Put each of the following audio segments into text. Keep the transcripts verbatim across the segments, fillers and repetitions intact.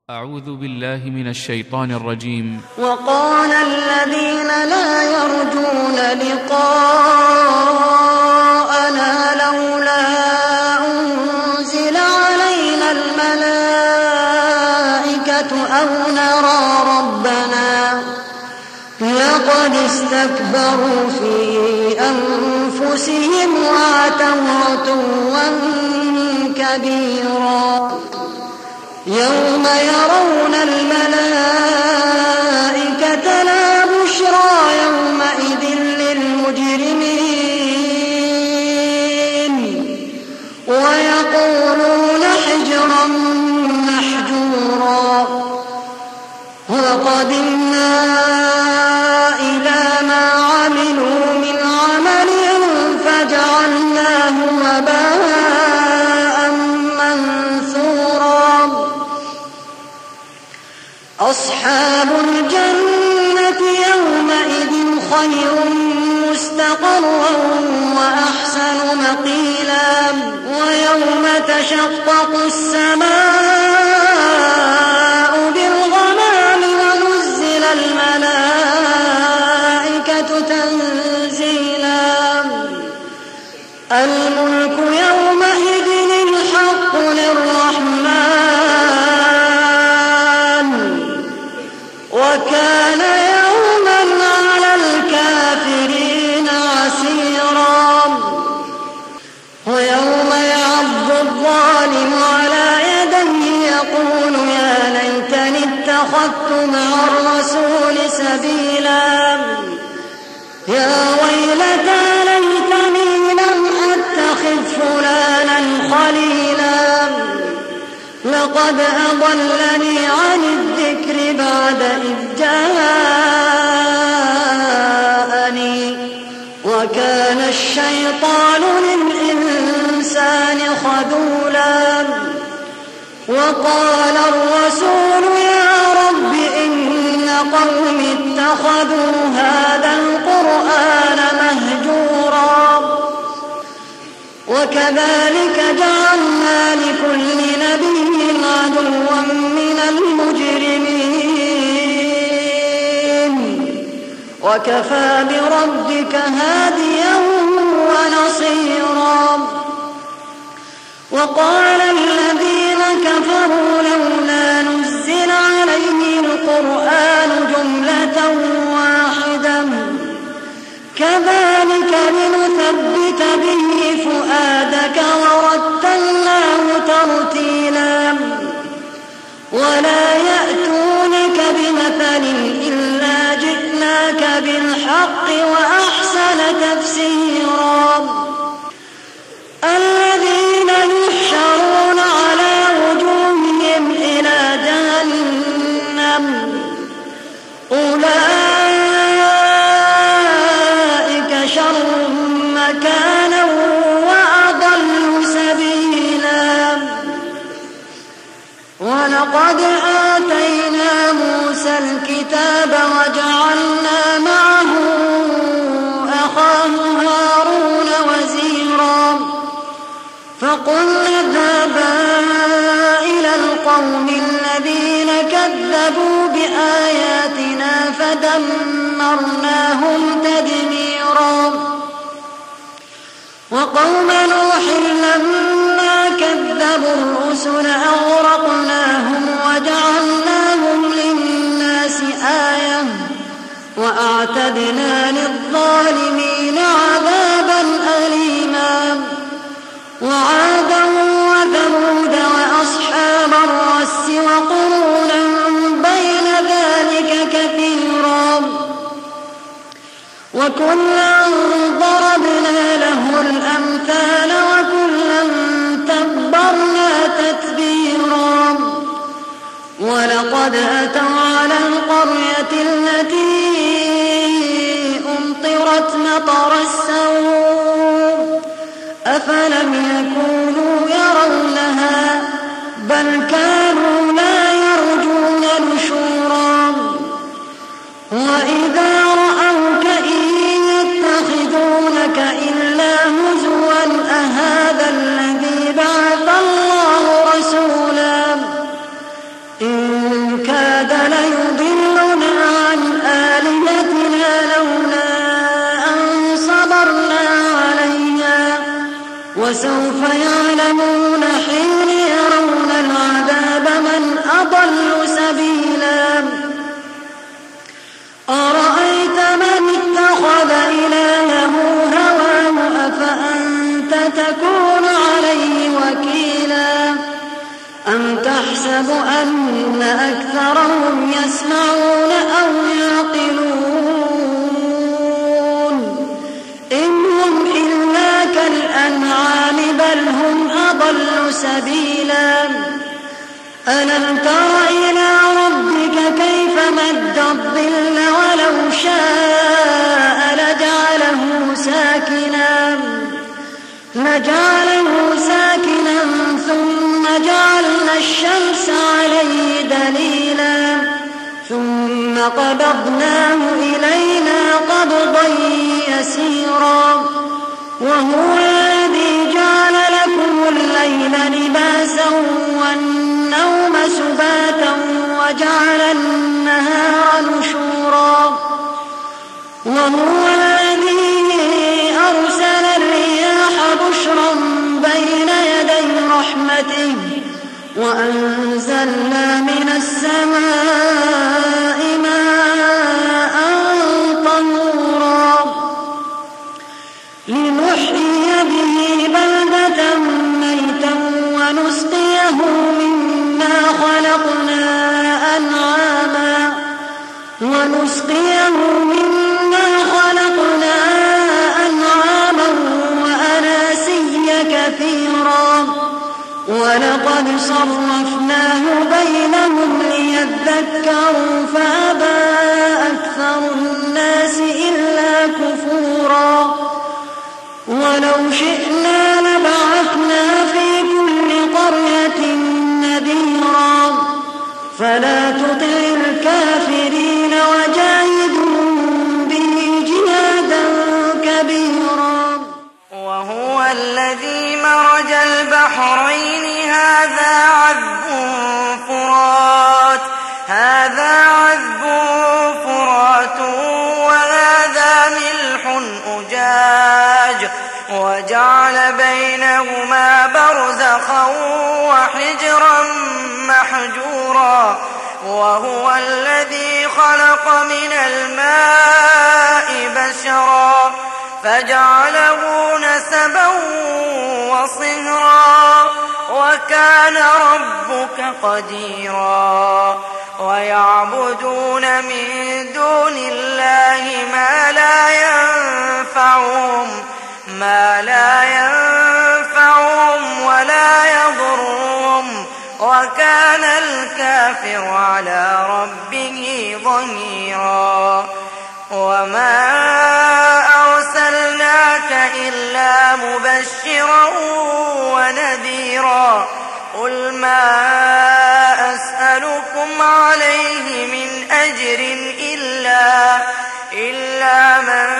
أعوذ بالله من الشيطان الرجيم. وقال الذين لا يرجون لقاءنا لولا أنزل علينا الملائكة أو نرى ربنا لقد استكبروا في أنفسهم وعتوا عتوا كبيرا يوم يرون الملائكة لا بشرى يومئذ للمجرمين ويقولون حجرا محجورا وقدمنا إلى ما عملوا من عمل فجعلناه هباء منثورا أصحاب الجنة يومئذ خير مستقرا وأحسن مقيلا ويوم تشقق السماء بالغمام ونزل الملائكة تنزيلا الملك يومئذ الحق للرحمن وكان يوما على الكافرين عسيرا ويوم يعض الظالم على يديه يقول يا ليتني اتخذت مع الرسول سبيلا يا ويلتى ليتني لم أتخذ فلانا خليلا لقد أضلني عن الذكر بعد إذ جاءني وكان الشيطان للإنسان خذولا وقال الرسول يا رب إن قومي اتخذوا هذا القرآن مهجورا وكذلك جعلنا لكل نبي عدوا من المجرمين وكفى بربك هاديا ونصيرا وقال الذين كفروا لولا نزل عليه القرآن جملة واحدة كذلك لنثبت به فؤادك ورتلناه ترتيلا ولا يأتونك بمثل إلا جئناك بالحق وأحسن تفسيرا الذين يحشرون على وجوههم إلى جهنم أولئك شر مكانا وأضل سبيلا ولقد آتينا موسى الكتاب وجعلنا معه أخاه هارون وزيرا فقلنا اذهبا إلى القوم الذين كذبوا بآياتنا فدمرناهم تدميرا وقوم نوح لما كذبوا الرسل أغرقناهم وجعلناهم للناس آية وأعتدنا للظالمين عذابا أليما وعادا وثمود وأصحاب الرس وقرونا بين ذلك كثيرا وكلا ضربنا له الأمثال وكلا تبرنا تتبيرا ولقد أتوا على القرية التي أمطرت مطر السوء أفلم يكونوا يرونها بل كانوا لا يرجون نشورا وإذا رأوك إن يتخذونك إلا هزوا أهذا الذي بعث الله رسولا إن وسوف يعلمون حين يرون العذاب من أضل سبيلا أرأيت من اتخذ إلهه هواه أفأنت تكون عليه وكيلا أم تحسب أن أكثرهم يسمعون أو يعقلون إن هم إلا كالأنعام بل هم أضل سبيلا ألم تر إلى ربك كيف مد الظل ولو شاء لجعله ساكنا لجعله ساكنا ثم جعلنا الشمس عليه دليلا ثم قبضناه إلينا قبضا يسيرا وهو الذي جعل لكم الليل لباسا والنوم سباتا وجعل النهار نشورا وهو الذي أرسل الرياح بشرا بين يدي رحمته وأنزلنا من السماء ماء طهورا لنحيي به بلدة ميتا ونسقيه مما خلقنا أنعاما ونسقيه مما خلقنا أنعاما وأناسيا كثيرا ولقد صرفناه بينهم ليذكروا فأبى أكثر الناس إلا كفورا ولو شئنا لبعثنا في كل قرية نذيرا فلا تطع الكافرين وجاهدهم به جهادا كبيرا وهو الذي مرج البحرين هذا عذب فرات هذا عذب فرات وهذا ملح أجاج وجعل بينهما برزخا وحجرا محجورا وهو الذي خلق من الماء بشرا فجعله نسبا وصهرا وكان ربك قديرا ويعبدون من دون الله ما لا ينفعهم ما لا ينفعهم ولا يضرهم وكان الكافر على ربه ظهيرا وما أرسلناك إلا مبشرا ونذيرا قل ما أسألكم عليه من أجر إلا, إلا من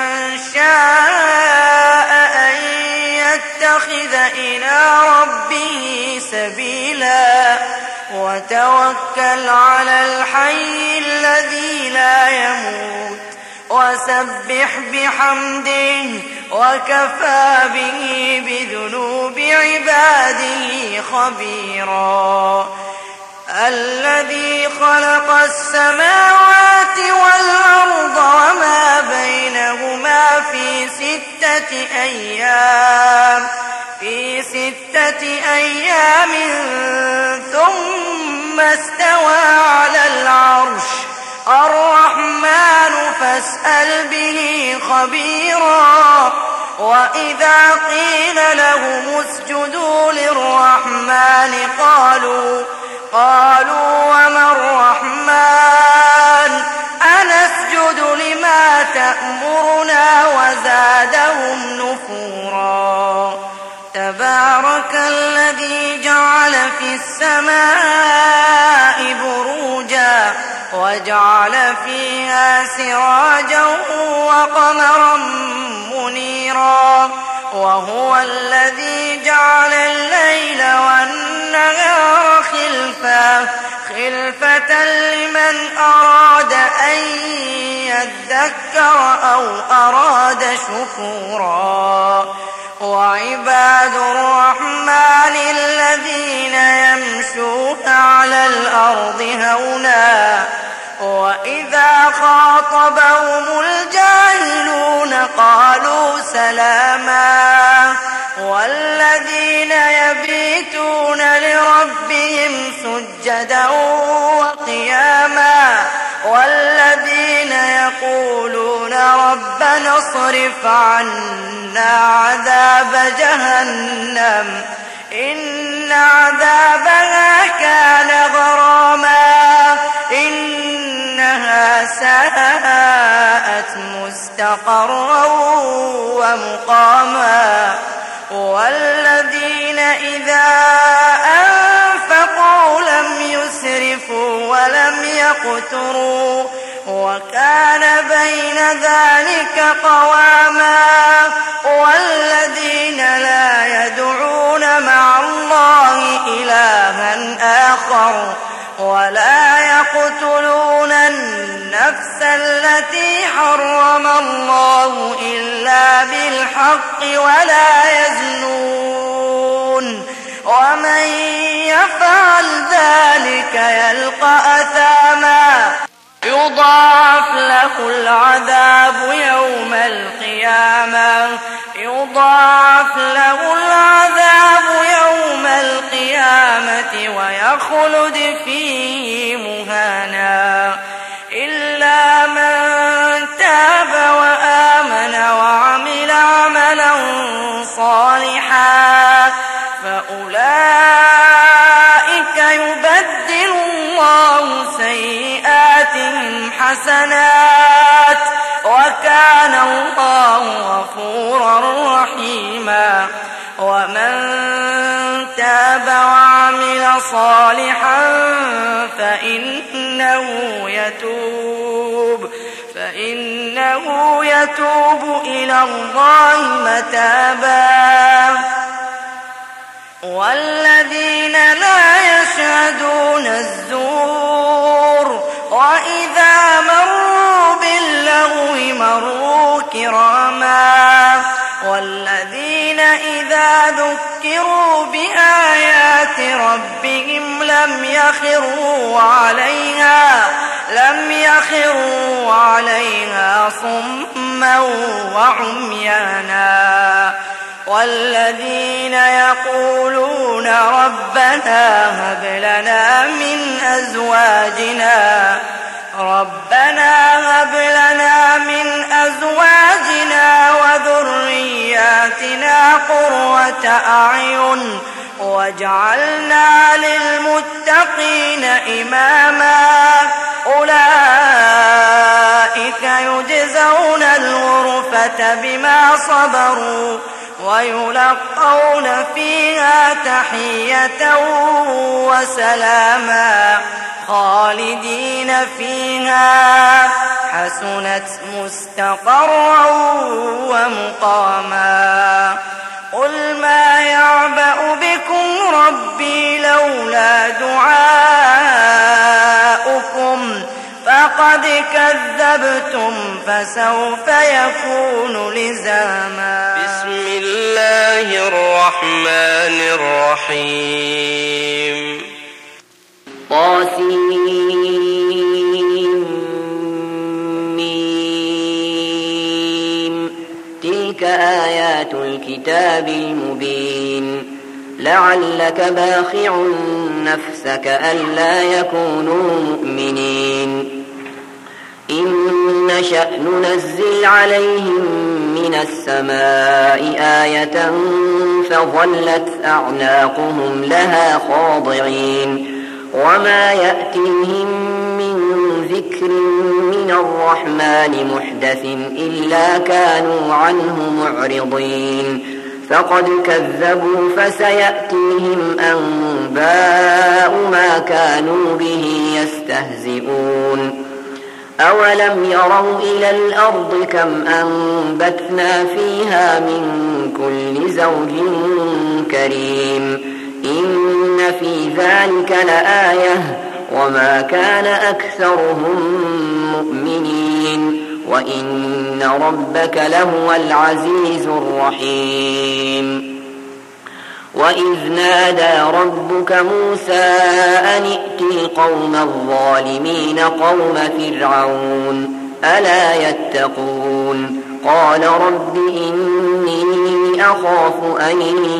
شاء أن يتخذ إلى ربه سبيلا وتوكل على الحي الذي لا يموت وسبح بحمده وكفى به بذنوب عباده خبيرا الذي خلق السماوات والأرض وما بينهما في ستة أيام في ستة أيام ثم استوى على العرش الرحمن فاسأل به خبيرا وإذا قيل لهم اسجدوا للرحمن قالوا قالوا وما الرحمن أنسجد لما تأمرنا وزادهم نفورا تبارك الذي جعل في السماء بروجا وجعل فيها سراجا وقمرا منيرا وهو الذي جعل الليل والنهار خلفة خلفة لمن أراد أن يذكر أو أراد شكورا وعباد الرحمن الذين يمشون على الأرض هونا وإذا خاطبهم الجاهلون قالوا سلاما والذين يبيتون لربهم سجدا وقياما والذين يقولون ربنا اصرف عنا عذاب جهنم إن عذابها كان غراما إنها ساءت مستقرا ومقاما والذين إذا أنفقوا لم يسرفوا ولم يقتروا وكان بين ذلك قواما والذين لا يدعون مع الله إلها آخر ولا يقتلون النفس التي حرم الله إلا بالحق ولا يزنون ومن يفعل ذلك يلقى أثاما يضاعف له العذاب يوم القيامة يضاعف له العذاب يوم القيامة ويخلد فيه مهانا إلا من تاب وآمن وعمل عملا صالحا فأولئك يبدل الله سيئاتهم حسنات وكان الله غفورا رحيما ومن تاب وعمل صالحا فإنه يتوب فإنه يتوب إلى الله متابا والذين لا يشهدون الزور وإذا مروا باللغو مروا كراما والذين إذا ذكروا بآيات ربهم لم يخروا عليها لم يخروا عليها صما وعميانا والذين يقولون ربنا هب لنا من أزواجنا ربنا هب لنا من أزواجنا وذرياتنا قرة أعين واجعلنا للمتقين إماما أولئك يجزون الغرفة بما صبروا ويلقون فيها تحية وسلاما خالدين فيها حسنت مستقرا ومقاما قل ما يعبأ بكم ربي لولا دعاؤكم فقد كذبتم فسوف يكون لزاما بسم الله الرحمن الرحيم طاسيم تلك آيات الكتاب المبين لعلك باخع نفسك ألا يكونوا مؤمنين إن نشأ ننزل عليهم من السماء آية فظلت أعناقهم لها خاضعين وما يأتيهم من ذكر من الرحمن محدث إلا كانوا عنه معرضين فقد كذبوا فسيأتيهم أنباء ما كانوا به يستهزئون أولم يروا إلى الأرض كم أنبتنا فيها من كل زوج كريم إن في ذلك لآية وما كان أكثرهم مؤمنين وإن ربك لهو العزيز الرحيم وإذ نادى ربك موسى أن ائت القوم الظالمين قوم فرعون ألا يتقون قال رب إني أخاف أن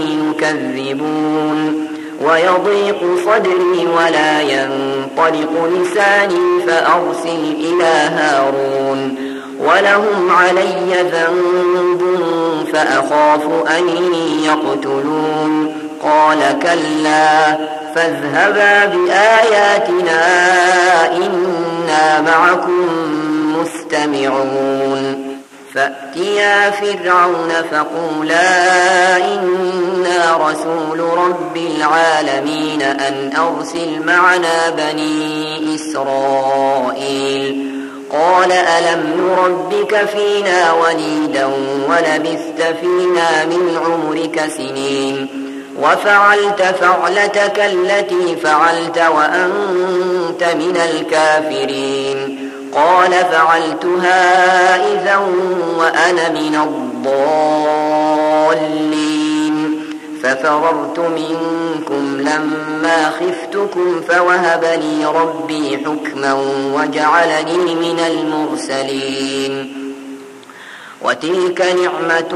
يكذبون ويضيق صدري ولا ينطلق لساني فأرسل إلى هارون ولهم علي ذنب فأخاف أن يقتلون قال كلا فاذهبا بآياتنا إنا معكم مستمعون فأتيا فرعون فقولا إنا رسول رب العالمين أن أرسل معنا بني إسرائيل قال ألم نربك فينا وليدا ولبثت فينا من عمرك سنين وفعلت فعلتك التي فعلت وأنت من الكافرين قال فعلتها إذا وأنا من الضالين ففررت منكم لما خفتكم فوهب لي ربي حكما وجعلني من المرسلين وتلك نعمة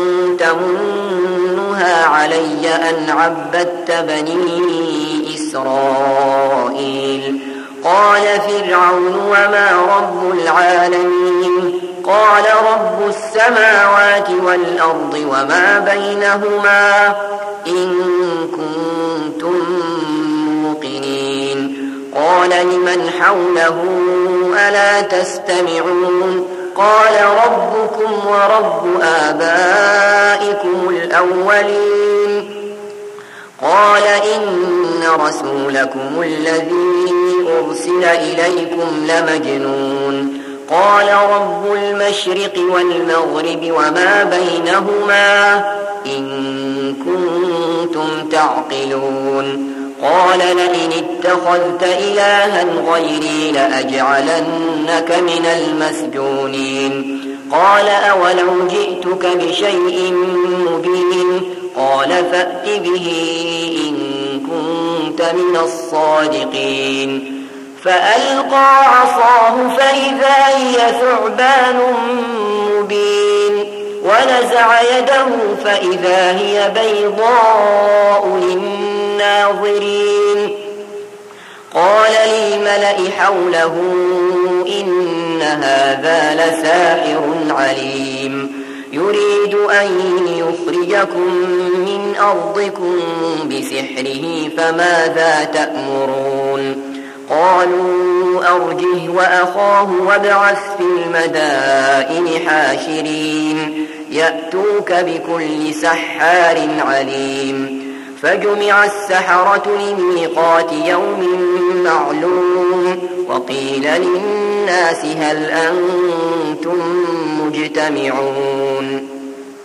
تمنها علي أن عبدت بني إسرائيل قال فرعون وما رب العالمين قال رب السماوات والأرض وما بينهما إن كنتم موقنين قال لمن حوله ألا تستمعون قال ربكم ورب آبائكم الأولين قال إن رسولكم الذي أرسل إليكم لمجنون قال رب المشرق والمغرب وما بينهما إن كنتم تعقلون قال لئن اتخذت إلها غيري لأجعلنك من المسجونين قال أولو جئتك بشيء مبين قال فأت به إن كنت من الصادقين فألقى عصاه فإذا هي ثعبان مبين ونزع يده فإذا هي بيضاء للناظرين قال للملأ حوله إن هذا لساحر عليم يريد أن يخرجكم من أرضكم بسحره فماذا تأمرون قالوا أرجه وأخاه وابعث في المدائن حاشرين يأتوك بكل سحار عليم فجمع السحرة لميقات يوم معلوم وقيل للناس هل أنتم مجتمعون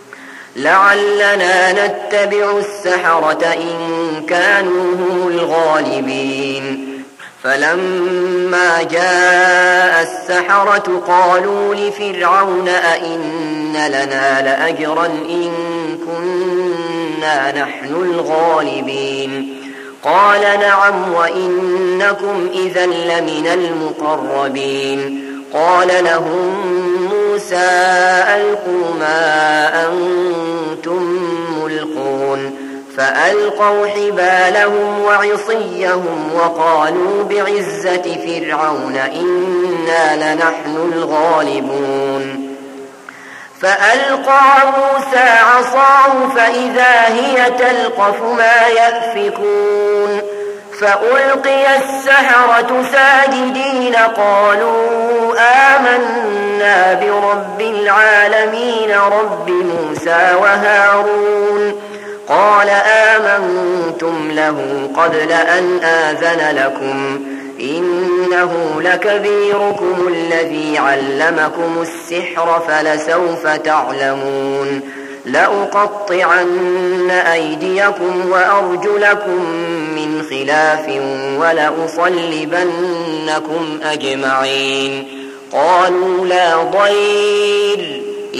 لعلنا نتبع السحرة إن كانوا هم الغالبين فلما جاء السحرة قالوا لفرعون أئن لنا لأجرا إن كنا نحن الغالبين قال نعم وإنكم إذا لمن المقربين قال لهم موسى ألقوا ما أنتم ملقون فألقوا حبالهم وعصيهم وقالوا بعزة فرعون إنا لنحن الغالبون فألقى موسى عصاه فإذا هي تلقف ما يأفكون فألقي السحرة ساجدين قالوا آمنا برب العالمين رب موسى وهارون قال آمنتم له قبل أن آذن لكم إنه لكبيركم الذي علمكم السحر فلسوف تعلمون لأقطعن أيديكم وأرجلكم من خلاف ولأصلبنكم أجمعين قالوا لا ضير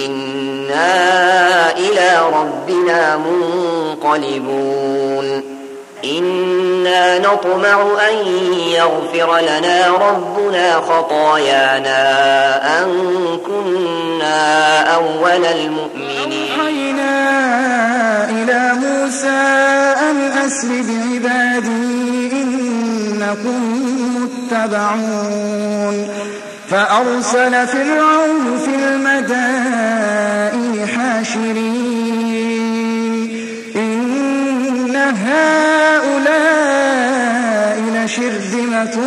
إنا إلى ربنا منقلبون إنا نطمع أن يغفر لنا ربنا خطايانا أن كنا أول المؤمنين. أوحينا إلى موسى أن أسر بعبادي إنكم متبعون فأرسل فرعون في المدائن حاشرين إن هؤلاء لشرذمة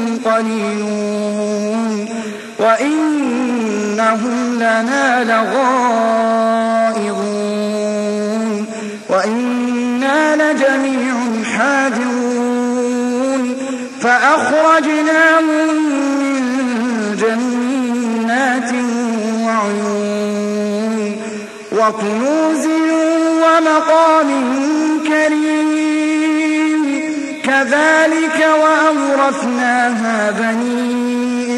قليلون وإنهم لنا لغائظون وإنا لجميع حاذرون فأخرجناهم من جنات وعيون وكنوز ومقام كريم كذلك وأورثناها بني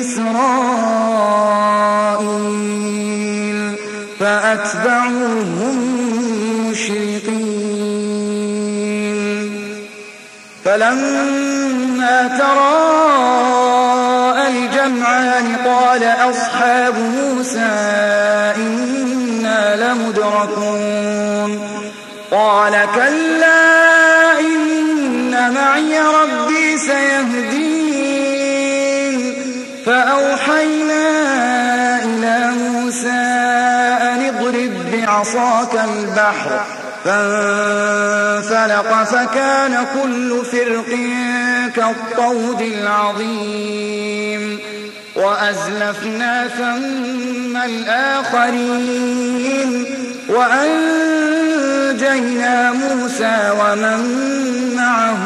إسرائيل فأتبعوهم مشرقين فلما تراءى الجمعان قال أصحاب موسى إنا لمدركون قال كلا إن معي ربي سيهدين فأوحينا إلى موسى أن اضرب بعصاك البحر فانفلق فكان كل فرق كالطود العظيم وأزلفنا ثم الآخرين وأنجينا موسى ومن معه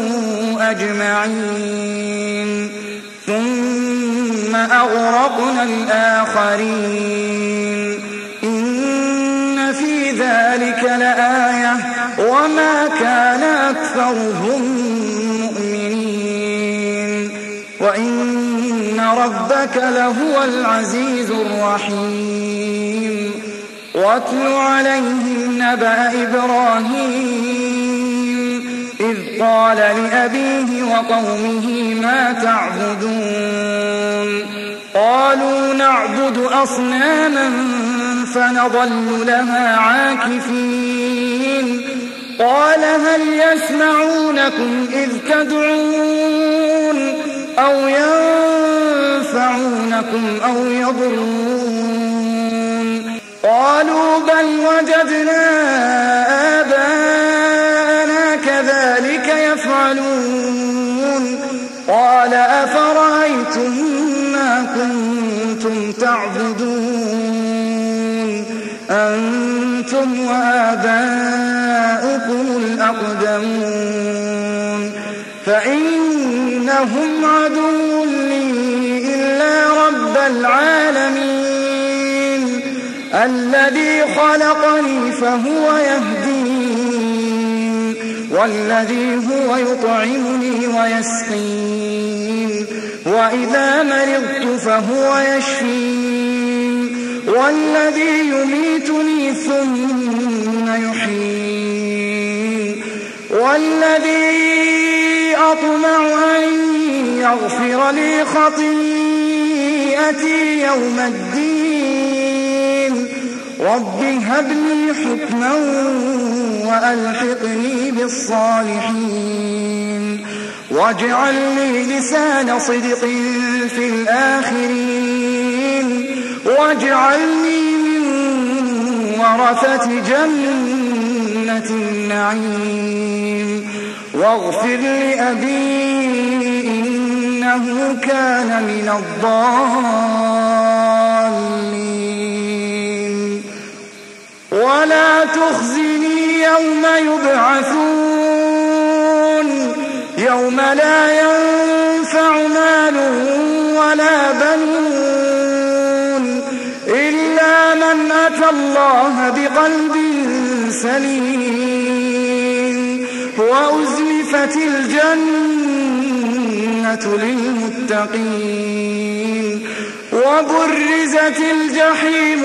أجمعين ثم أغرقنا الآخرين إن في ذلك لآية وما كان أكثرهم مؤمنين وإن ربك لهو العزيز الرحيم واتل عليهم نبأ إبراهيم إذ قال لأبيه وقومه ما تعبدون قالوا نعبد أصناما فنظل لها عاكفين قال هل يسمعونكم إذ تدعون أو ينفعونكم أو يضرون قالوا بل وجدنا آباءنا كذلك يفعلون قال أفرأيتم ما كنتم تعبدون أنتم وآباؤكم الأقدمون فإنهم عدو لي إلا رب العالمين الذي خلقني فهو يهدين والذي هو يطعمني ويسقين وإذا مرضت فهو يشفين والذي يميتني ثم يحيين والذي أطمع أن يغفر لي خطيئتي يوم الدين رب هب لي حكما وألحقني بالصالحين واجعل لي لسان صدق في الآخرين واجعلني من ورثة جنة النعيم واغفر لأبي إنه كان من الضالين ولا تخزني يوم يبعثون يوم لا ينفع مال ولا بنون إلا من أتى الله بقلب سليم وأزلفت الجنة للمتقين وبرزت الجحيم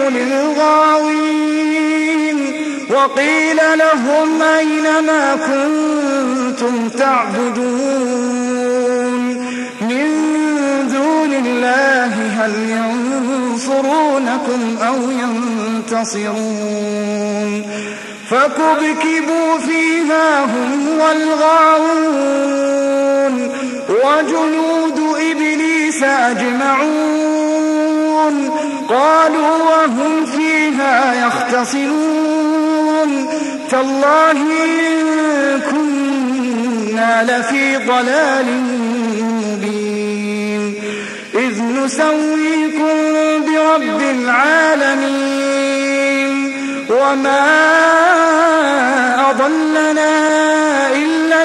للغاوين وقيل لهم أين ما كنتم تعبدون من دون الله هل ينصرونكم أو ينتصرون فكبكبوا فيها هم والغاوون وجنود إبليس أجمعون قالوا وهم فيها يختصمون تالله إن كنا لفي ضلال مبين إذ نسويكم برب العالمين وما أضلنا إلا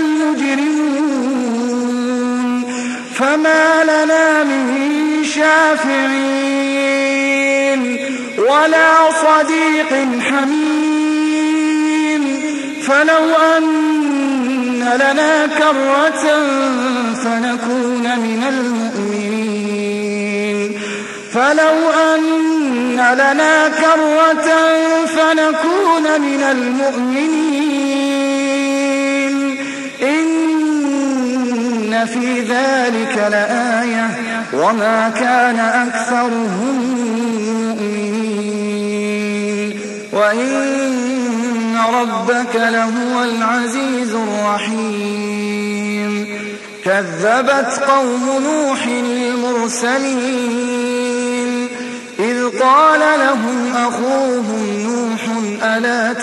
المجرمون فما لنا من شافعين ولا صديق حميم فلو أن لنا كرة فنكون من المؤمنين فلو أن لنا كرة فنكون من المؤمنين إن في ذلك لآية وما كان أكثرهم مؤمنين وإن ربك لهو العزيز الرحيم كذبت قوم نوح المرسلين إذ قال لهم أخوهم نوح ألا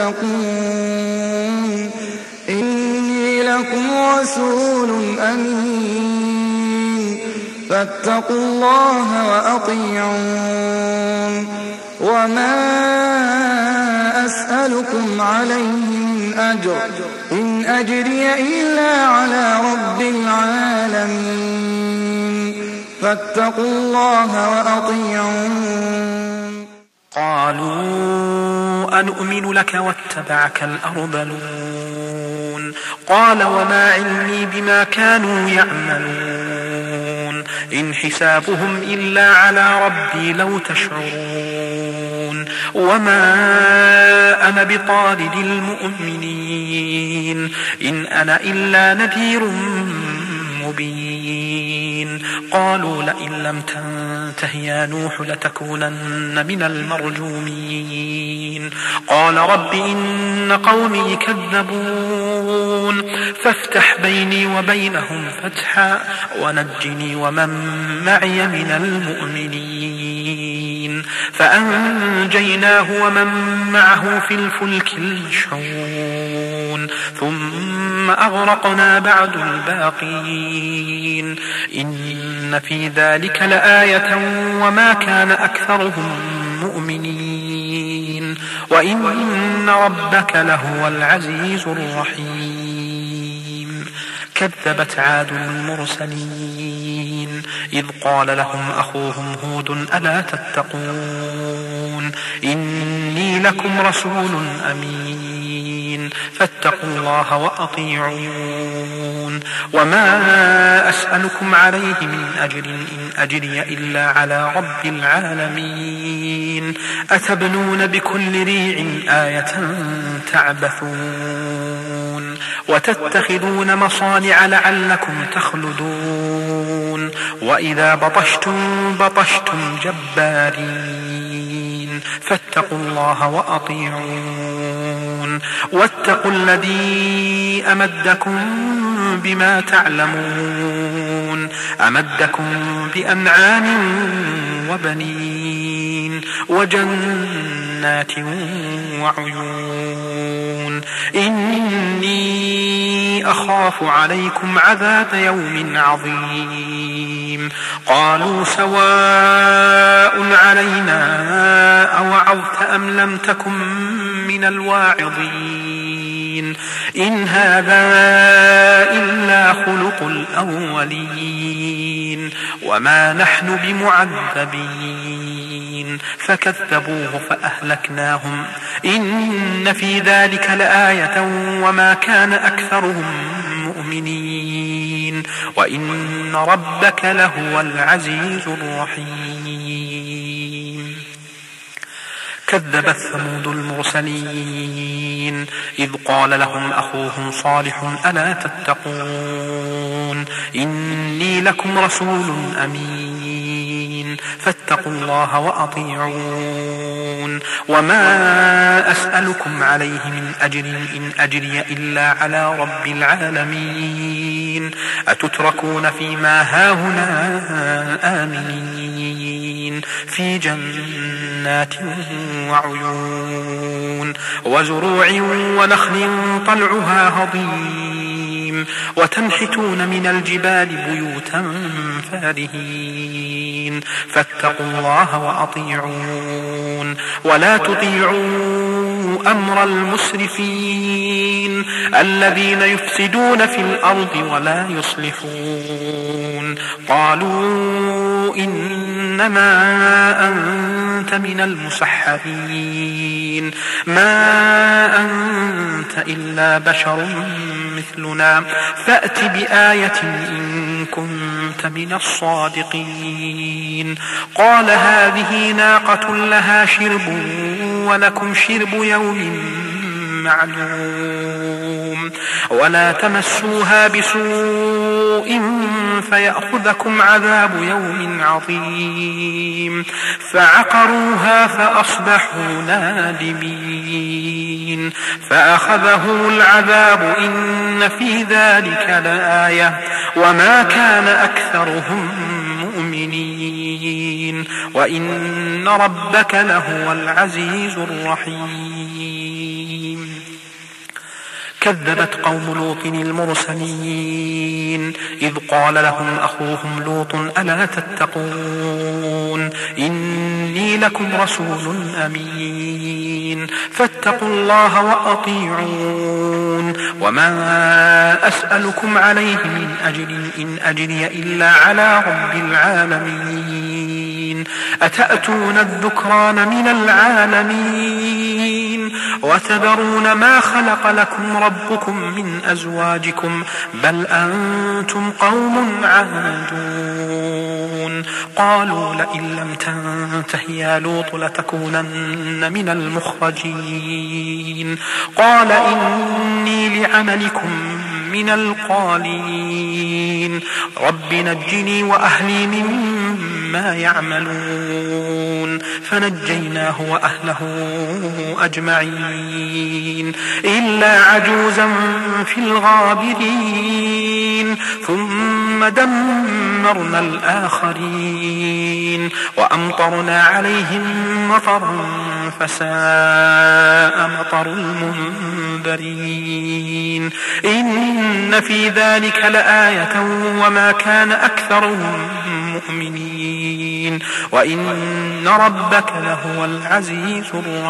تتقون إني لكم رسول أمين فاتقوا الله وأطيعون وما أسألكم عليه من أجر إن أجري إلا على رب العالمين فاتقوا الله وأطيعون قالوا أنؤمن لك واتبعك الأرذلون قال وما علمي بما كانوا يعملون إن حسابهم إلا على ربي لو تشعرون وما أنا بطارد المؤمنين إن أنا إلا نذير مبين قالوا لئن لم تنته يا نوح لتكونن من المرجومين قال رب إن قومي كذبون فافتح بيني وبينهم فتحا ونجني ومن معي من المؤمنين فأنجيناه ومن معه في الفلك المشحون ثم أغرقنا بعد الباقين إن في ذلك لآية وما كان أكثرهم مؤمنين وإن ربك لهو العزيز الرحيم كذبت عاد المرسلين إذ قال لهم أخوهم هود ألا تتقون إني لكم رسول أمين فاتقوا الله وأطيعون وما أسألكم عليه من أجر إن أجري إلا على رب العالمين أتبنون بكل ريع آية تعبثون وتتخذون مصانع لعلكم تخلدون وإذا بطشتم بطشتم جبارين فاتقوا الله وأطيعون واتقوا الذي أمدكم بما تعلمون أمدكم بأنعام وبنين وجنات وعيون إني أخاف عليكم عذاب يوم عظيم قالوا سواء علينا أوعظت أم لم تكن من الواعظين إن هذا إلا خلق الأولين وما نحن بمعذبين فكذبوه فأهلكناهم إن في ذلك لآية وما كان أكثرهم مؤمنين وإن ربك لهو العزيز الرحيم كذبت ثمود المرسلين إذ قال لهم أخوهم صالح ألا تتقون إني لكم رسول أمين فاتقوا الله وأطيعون وما أسألكم عليه من أجر إن أجري إلا على رب العالمين أتتركون فيما هاهنا آمنين في جنات وعيون وزروع ونخل طلعها هضيم وتنحتون من الجبال بيوتا فارهين فاتقوا الله وأطيعون ولا تطيعوا أمر المسرفين الذين يفسدون في الأرض ولا يصلحون قالوا إنما أنت من المسحرين ما أنت إلا بشر مثلنا فأت بآية إن كنت من الصادقين قال هذه ناقة لها شرب ولكم شرب يوم معلوم ولا تمسوها بسوء فيأخذكم عذاب يوم عظيم فعقروها فأصبحوا نادمين فأخذه العذاب إن في ذلك لآية وما كان أكثرهم مؤمنين وإن ربك لهو العزيز الرحيم كذبت قوم لوط المرسلين إذ قال لهم أخوهم لوط ألا تتقون إني لكم رسول أمين فاتقوا الله وأطيعون وما أسألكم عليه من أجر إن أجري إلا على رب العالمين أتأتون الذكران من العالمين وتذرون ما خلق لكم ربكم من أزواجكم بل أنتم قوم عادون قالوا لئن لم تنته يا لوط لتكونن من المخرجين قال إني لعملكم من القالين رب نجني وأهلي مما يعملون فنجيناه وأهله أجمعين إلا عجوزا في الغابرين ثم دمرنا الآخرين وأمطرنا عليهم مطرا فساء مطر المنذرين إن في ذلك لآية وما كان أكثرهم مؤمنين وإن ربك لهو العزيز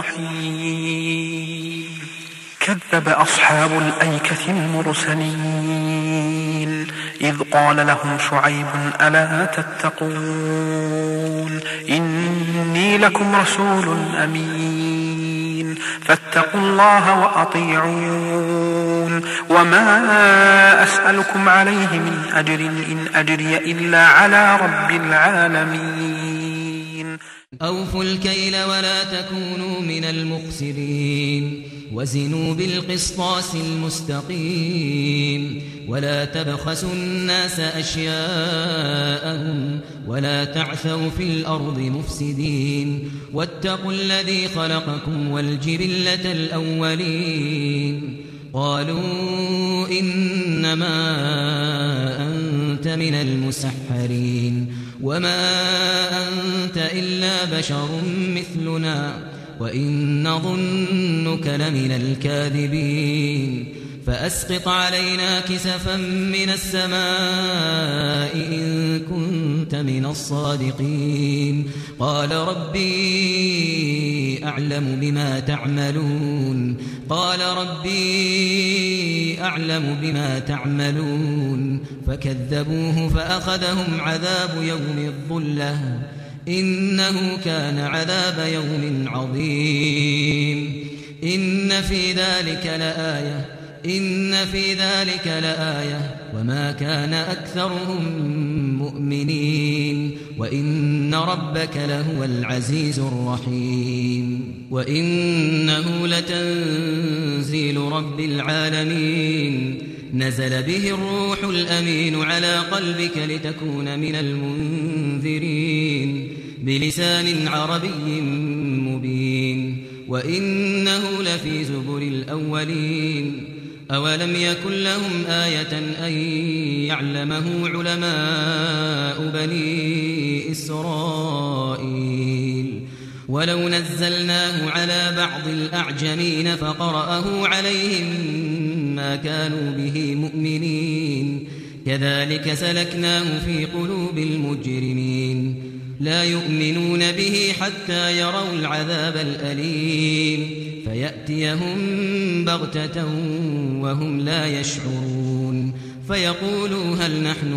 الرحيم كذب أصحاب الأيكة المرسلين إذ قال لهم شعيب ألا تتقون إني لكم رسول أمين فاتقوا الله وأطيعون وما أسألكم عليه من أجر إن أجري إلا على رب العالمين أوفوا الكيل ولا تكونوا من المخسرين وزنوا بالقسطاس المستقيم ولا تبخسوا الناس أشياءهم ولا تعثوا في الأرض مفسدين واتقوا الذي خلقكم والجبلة الأولين قالوا إنما أنت من المسحرين وما أنت إلا بشر مثلنا وإن نظنك لمن الكاذبين فأسقط علينا كسفا من السماء إن كنت من الصادقين قال ربي أعلم بما تعملون قال ربي أعلم بما تعملون فكذبوه فأخذهم عذاب يوم الظلة إنه كان عذاب يوم عظيم إن في ذلك لآية إن في ذلك لآية وما كان أكثرهم مؤمنين وإن ربك لهو العزيز الرحيم وإنه لتنزيل رب العالمين نزل به الروح الأمين على قلبك لتكون من المنذرين بلسان عربي مبين وإنه لفي زبر الأولين أولم يكن لهم آية أن يعلمه علماء بني إسرائيل ولو نزلناه على بعض الأعجمين فقرأه عليهم ما كانوا به مؤمنين كذلك سلكناه في قلوب المجرمين لا يؤمنون به حتى يروا العذاب الأليم فيأتيهم بغتة وهم لا يشعرون فيقولوا هل نحن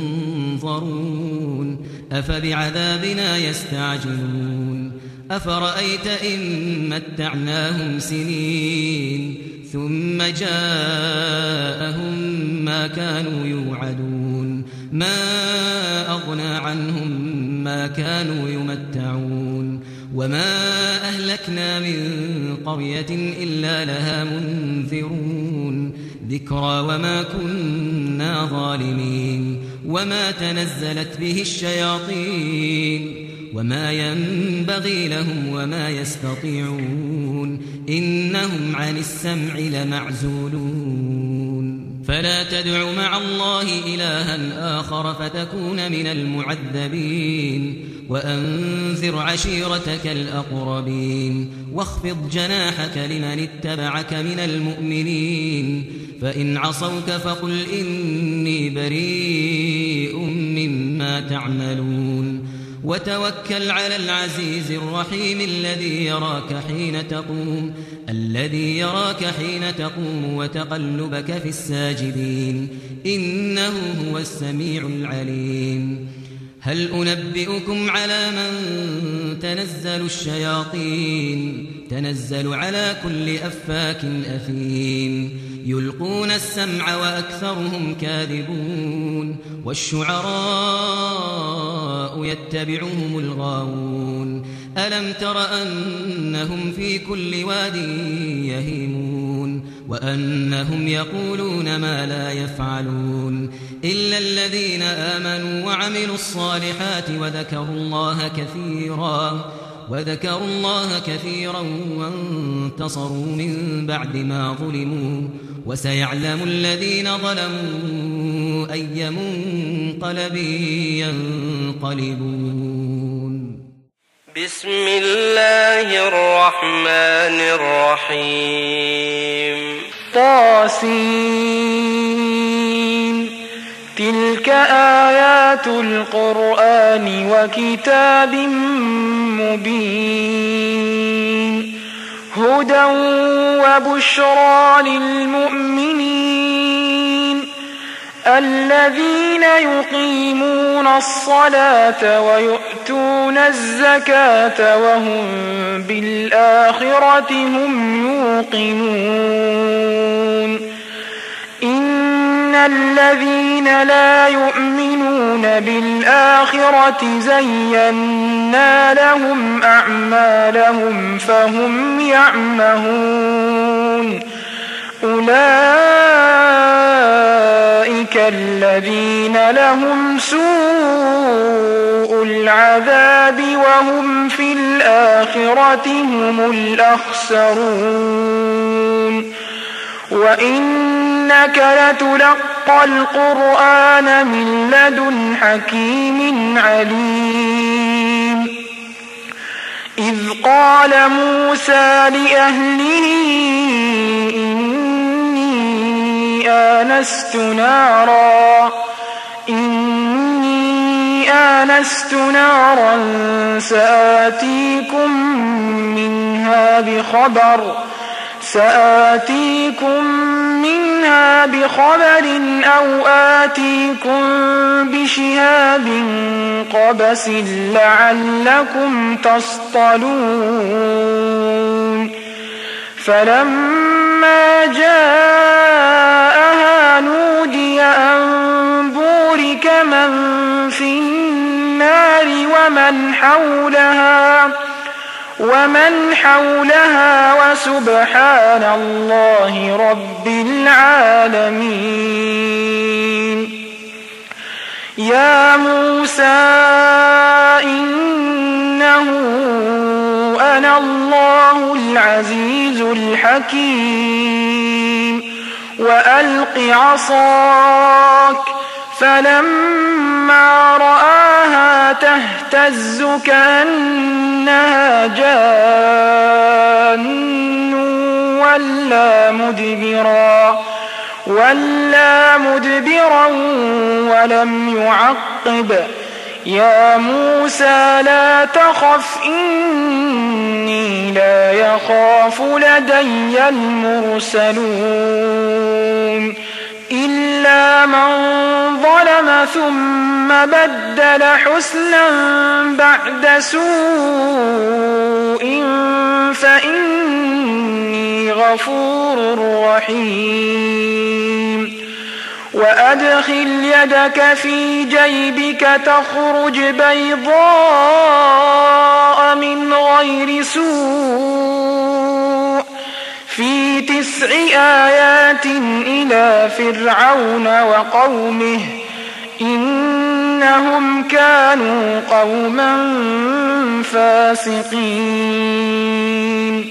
منظرون أفبعذابنا يستعجلون أفرأيت إن متعناهم سنين ثم جاءهم ما كانوا يوعدون ما أغنى عنهم ما كانوا يمتعون وما أهلكنا من قرية إلا لها منذرون ذكرى وما كنا ظالمين وما تنزلت به الشياطين وما ينبغي لهم وما يستطيعون إنهم عن السمع لمعزولون فلا تدع مع الله إلها آخر فتكون من المعذبين وأنذر عشيرتك الأقربين واخفض جناحك لمن اتبعك من المؤمنين فإن عصوك فقل إني بريء مما تعملون وتوكل على العزيز الرحيم الذي يراك حين تقوم الذي يراك حين تقوم وتقلبك في الساجدين إنه هو السميع العليم هل أنبئكم على من تنزل الشياطين تنزل على كل أفاك أثيم يلقون السمع وأكثرهم كاذبون والشعراء يتبعهم الغاوون ألم تر أنهم في كل واد يهيمون وأنهم يقولون ما لا يفعلون إلا الذين آمنوا وعملوا الصالحات وذكروا الله كثيرا وذكروا الله كثيرا وانتصروا من بعد ما ظلموا وسيعلم الذين ظلموا أي منقلب ينقلبون بسم الله الرحمن الرحيم طاسين تلك آيات القرآن وكتاب مبين هدى وبشرى للمؤمنين الذين يقيمون الصلاة ويؤتون الزكاة وهم بالآخرة هم يوقنون إن الذين لا يؤمنون بالآخرة زينا لهم أعمالهم فهم يعمهون أولئك الذين لهم سوء العذاب وهم في الآخرة هم الأخسرون وإنك لتلقى القرآن من لدن حكيم عليم إذ قال موسى لأهله إني آنست نارا إني آنست نارا سآتيكم منها بخبر سآتيكم منها بخبر أو آتيكم بشهاب قبس لعلكم تصطلون فلما جاءها نودي أن بورك من في النار ومن حولها ومن حولها وسبحان الله رب العالمين. يا موسى إنه أنا الله العزيز الحكيم وألق عصاك فلما رآها تهتز كأنها جان ولا مدبرا ولا مدبرا ولم يعقب. يا موسى لا تخف إني لا يخاف لدي المرسلون إلا من ظلم ثم بدل حسنا بعد سوء فإني غفور رحيم. وأدخل يدك في جيبك تخرج بيضاء من غير سوء في تسع آيات إلى فرعون وقومه إنهم كانوا قوما فاسقين.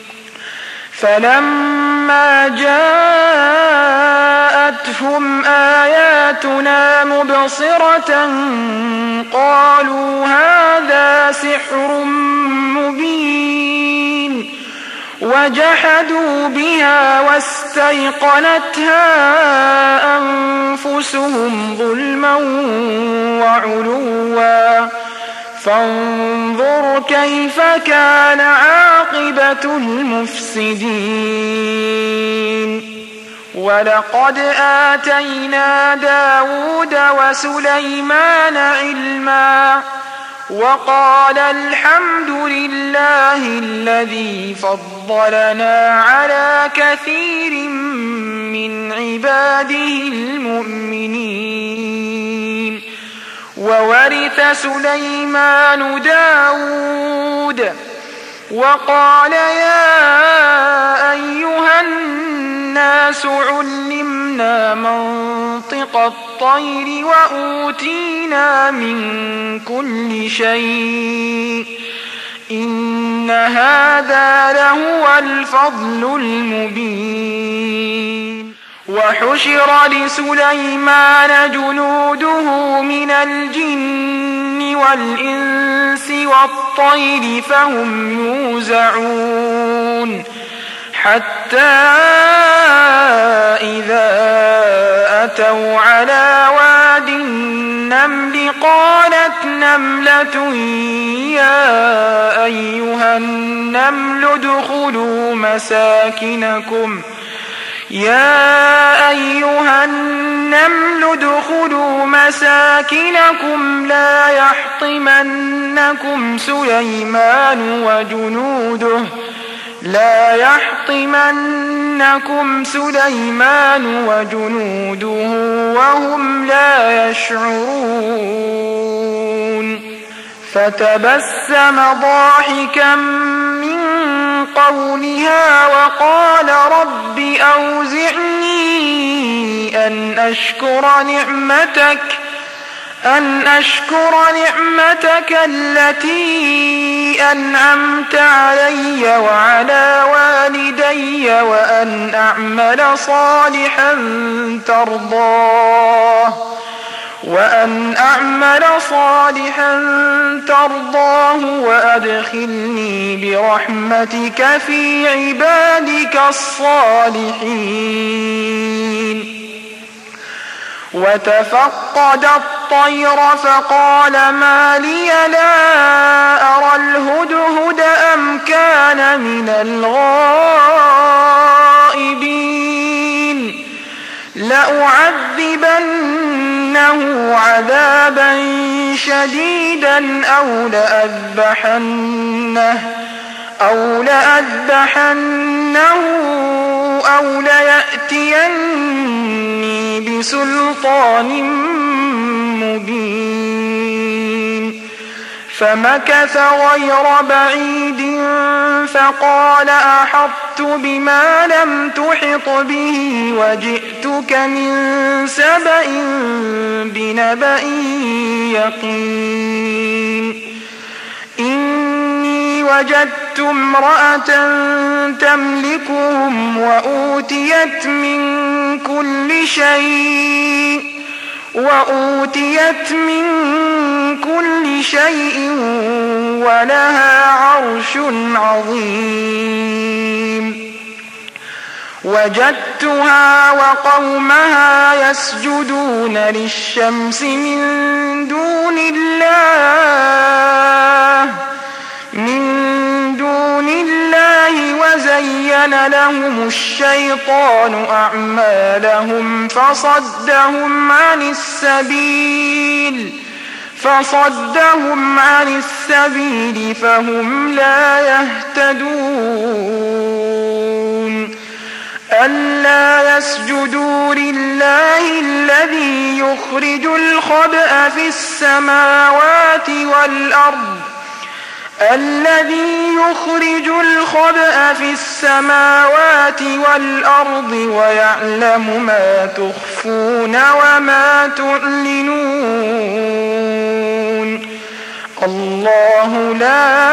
فلما جاءتهم آياتنا مبصرة قالوا هذا سحر مبين وجحدوا بها واستيقنتها أنفسهم ظلما وعلوا فانظر كيف كان عاقبة المفسدين. ولقد آتينا داود وسليمان علما وقال الحمد لله الذي فضلنا على كثير من عباده المؤمنين. وورث سليمان داود وقال يا أيها الناس علمنا منطق الطير وأوتينا من كل شيء إن هذا لهو الفضل المبين. وحشر لسليمان جنوده من الجن والإنس والطير فهم يوزعون حتى إذا أتوا على واد النمل قالت نملة يا أيها النمل ادخلوا مساكنكم يا أيها النمل ادخلوا مساكنكم لا يحطمنكم سليمان وجنوده لا يحطمنكم سليمان وجنوده وهم لا يشعرون. فتبسم ضاحكا من قولها وقال رب أوزعني أن أشكر نعمتك أن أشكر نعمتك التي أنعمت علي وعلى والدي وأن أعمل صالحا ترضاه وأن أعمل صالحا ترضاه وأدخلني برحمتك في عبادك الصالحين. وتفقد الطير فقال ما لي لا أرى الهدهد أم كان من الغائبين لأعذبنه عذابا شديدا أو لأذبحنه أو لأذبحنه أو ليأتيني بسلطان مبين. فمكث غير بعيد فقال أحطت بما لم تحط به وجئتك من سبأ بنبأ يقين إني وجدت امرأة تملكهم وأوتيت من كل شيء وأوتيت من كل شيء ولها عرش عظيم وجدتها وقومها يسجدون للشمس من دون الله من دون الله وزين لهم الشيطان أعمالهم فصدهم عن السبيل فصدهم عن السبيل فهم لا يهتدون ألا يسجدوا لله الذي يخرج الخبأ في السماوات والأرض الذي يخرج الخبأ في السماوات والأرض ويعلم ما تخفون وما تعلنون الله لا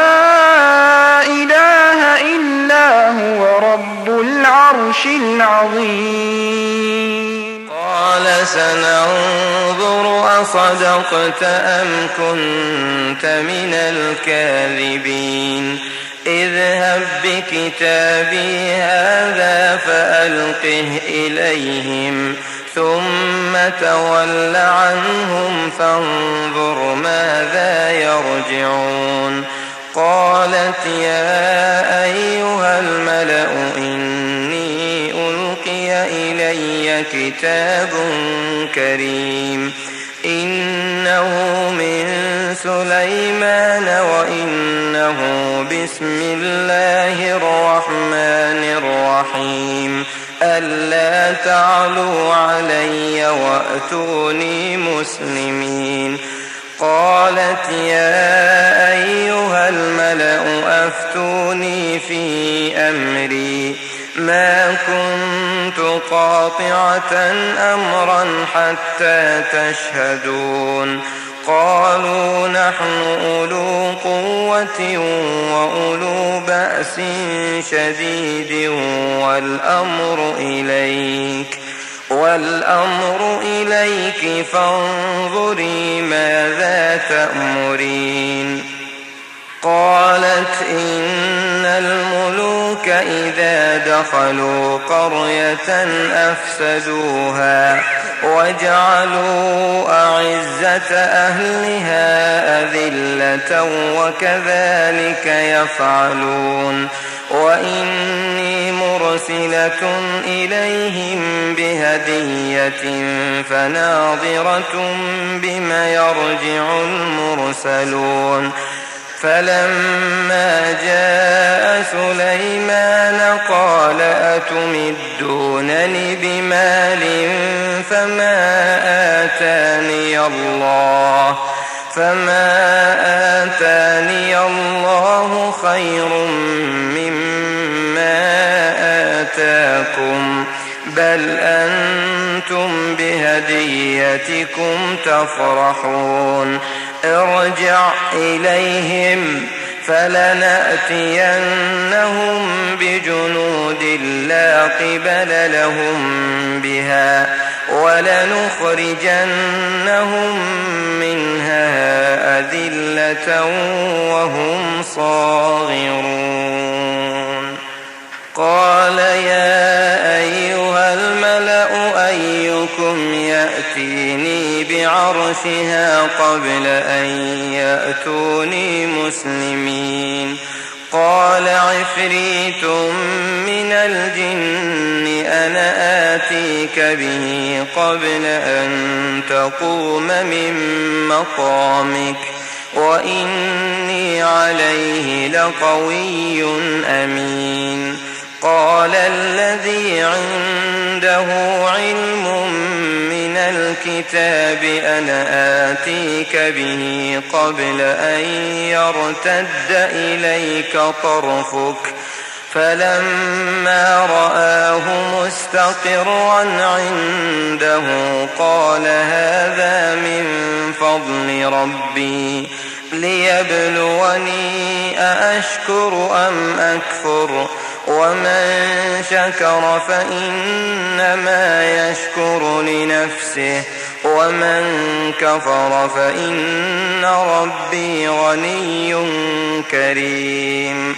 إله إلا هو رب العرش العظيم. قال سننظر أصدقت أم كنت من الكاذبين اذهب بكتابي هذا فألقه إليهم ثم تول عنهم فانظر ماذا يرجعون. قالت يا أيها الملأ إني ألقي إلي كتاب كريم إنه من سليمان وإنه بسم الله الرحمن الرحيم ألا تعلوا علي وأتوني مسلمين. قالت يا أيها الملأ أفتوني في أمري ما كنت قاطعة أمرا حتى تشهدون. قالوا نحن أولو قوة وأولو بأس شديد والأمر إليك والأمر إليك فانظري ماذا تأمرين. قالت إن الملوك إذا دخلوا قرية أفسدوها وجعلوا أعزة أهلها أذلة وكذلك يفعلون. وإني مرسلة إليهم بهدية فناظرة بما يرجع المرسلون. فلما جاء سليمان قال أتمدونني بمال فما آتاني الله فما آتاني الله خير مما آتاكم بل أنتم بهديتكم تفرحون. ارجع إليهم فلنأتينهم بجنود لا قبل لهم بها ولنخرجنهم منها أذلة وهم صاغرون. قال يا أيها الملأ أيكم يأتيني بعرشها قبل أن يأتوني مسلمين. قال عفريت من الجن أنا آتيك به قبل أن تقوم من مقامك وإني عليه لقوي أمين. قال الذي عنده علم من الكتاب الكتاب أنا آتيك به قبل أن يرتد إليك طرفك فلما رآه مستقرا عنده قال هذا من فضل ربي ليبلوني أأشكر أم أكفر ومن شكر فإنما يشكر لنفسه ومن كفر فإن ربي غني كريم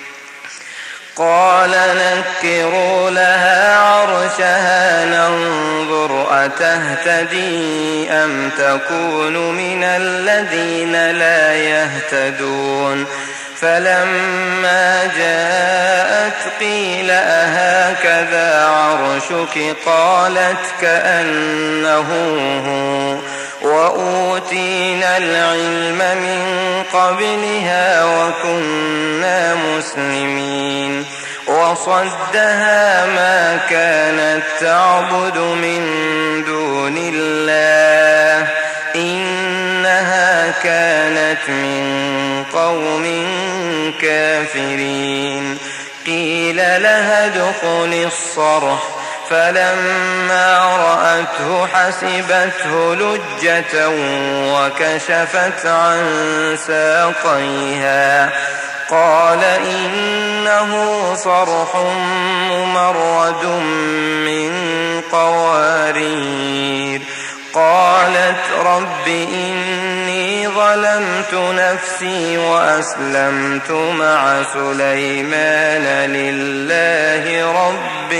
قال نكروا لها عرشها ننظر أتهتدي أم تكون من الذين لا يهتدون فلما جاءت قيل أهكذا عرشك قالت كأنه هو وأوتينا العلم من قبلها وكنا مسلمين وصدها ما كانت تعبد من دون الله إنها كانت من قوم كافرين قيل لها ادخل الصرح فلما رأته حسبته لجة وكشفت عن ساقيها قال إنه صرح ممرد من قوارير قالت رب إني ظلمت نفسي وأسلمت مع سليمان لله رب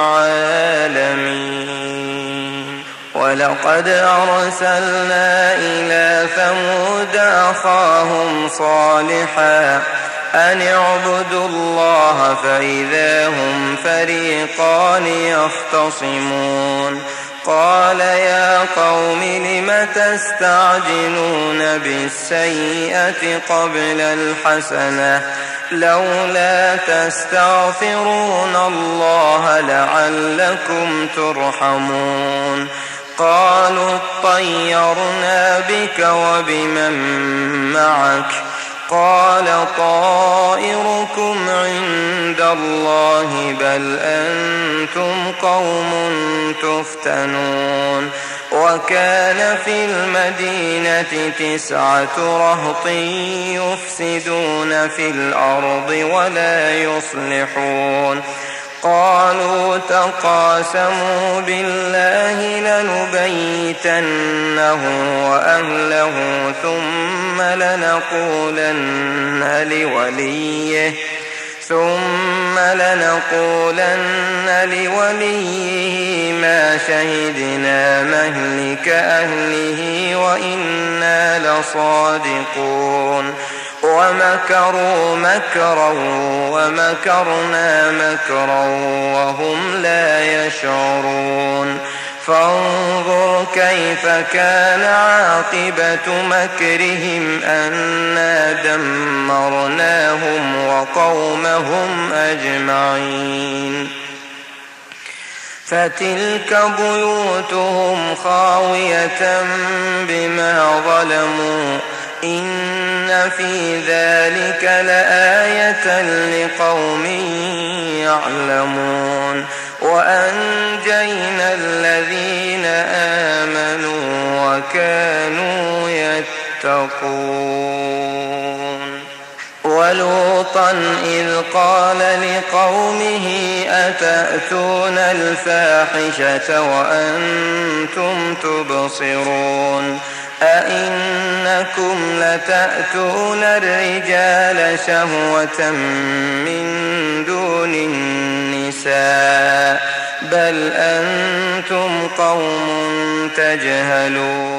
العالمين ولقد أرسلنا إلى ثمود أخاهم صالحا أن اعبدوا الله فإذا هم فريقان يختصمون قال يا قوم لم تستعجلون بالسيئة قبل الحسنة لولا تستغفرون الله لعلكم ترحمون قالوا اطيرنا بك وبمن معك قال طائركم عند الله بل أنتم قوم تفتنون وكان في المدينة تسعة رهط يفسدون في الأرض ولا يصلحون قالوا تقاسموا بالله لنبيتنه وأهله ثم لنقولن لوليه ثم لنقولن لوليه ما شهدنا مهلك أهله وإنا لصادقون ومكروا مكرا ومكرنا مكرا وهم لا يشعرون فانظر كيف كان عاقبة مكرهم أنا دمرناهم وقومهم أجمعين فتلك بيوتهم خاوية بما ظلموا إن في ذلك لآية لقوم يعلمون وأنجينا الذين آمنوا وكانوا يتقون ولوطا إذ قال لقومه أتأتون الفاحشة وأنتم تبصرون أئنكم لتأتون الرجال شهوة من دون النساء بل أنتم قوم تجهلون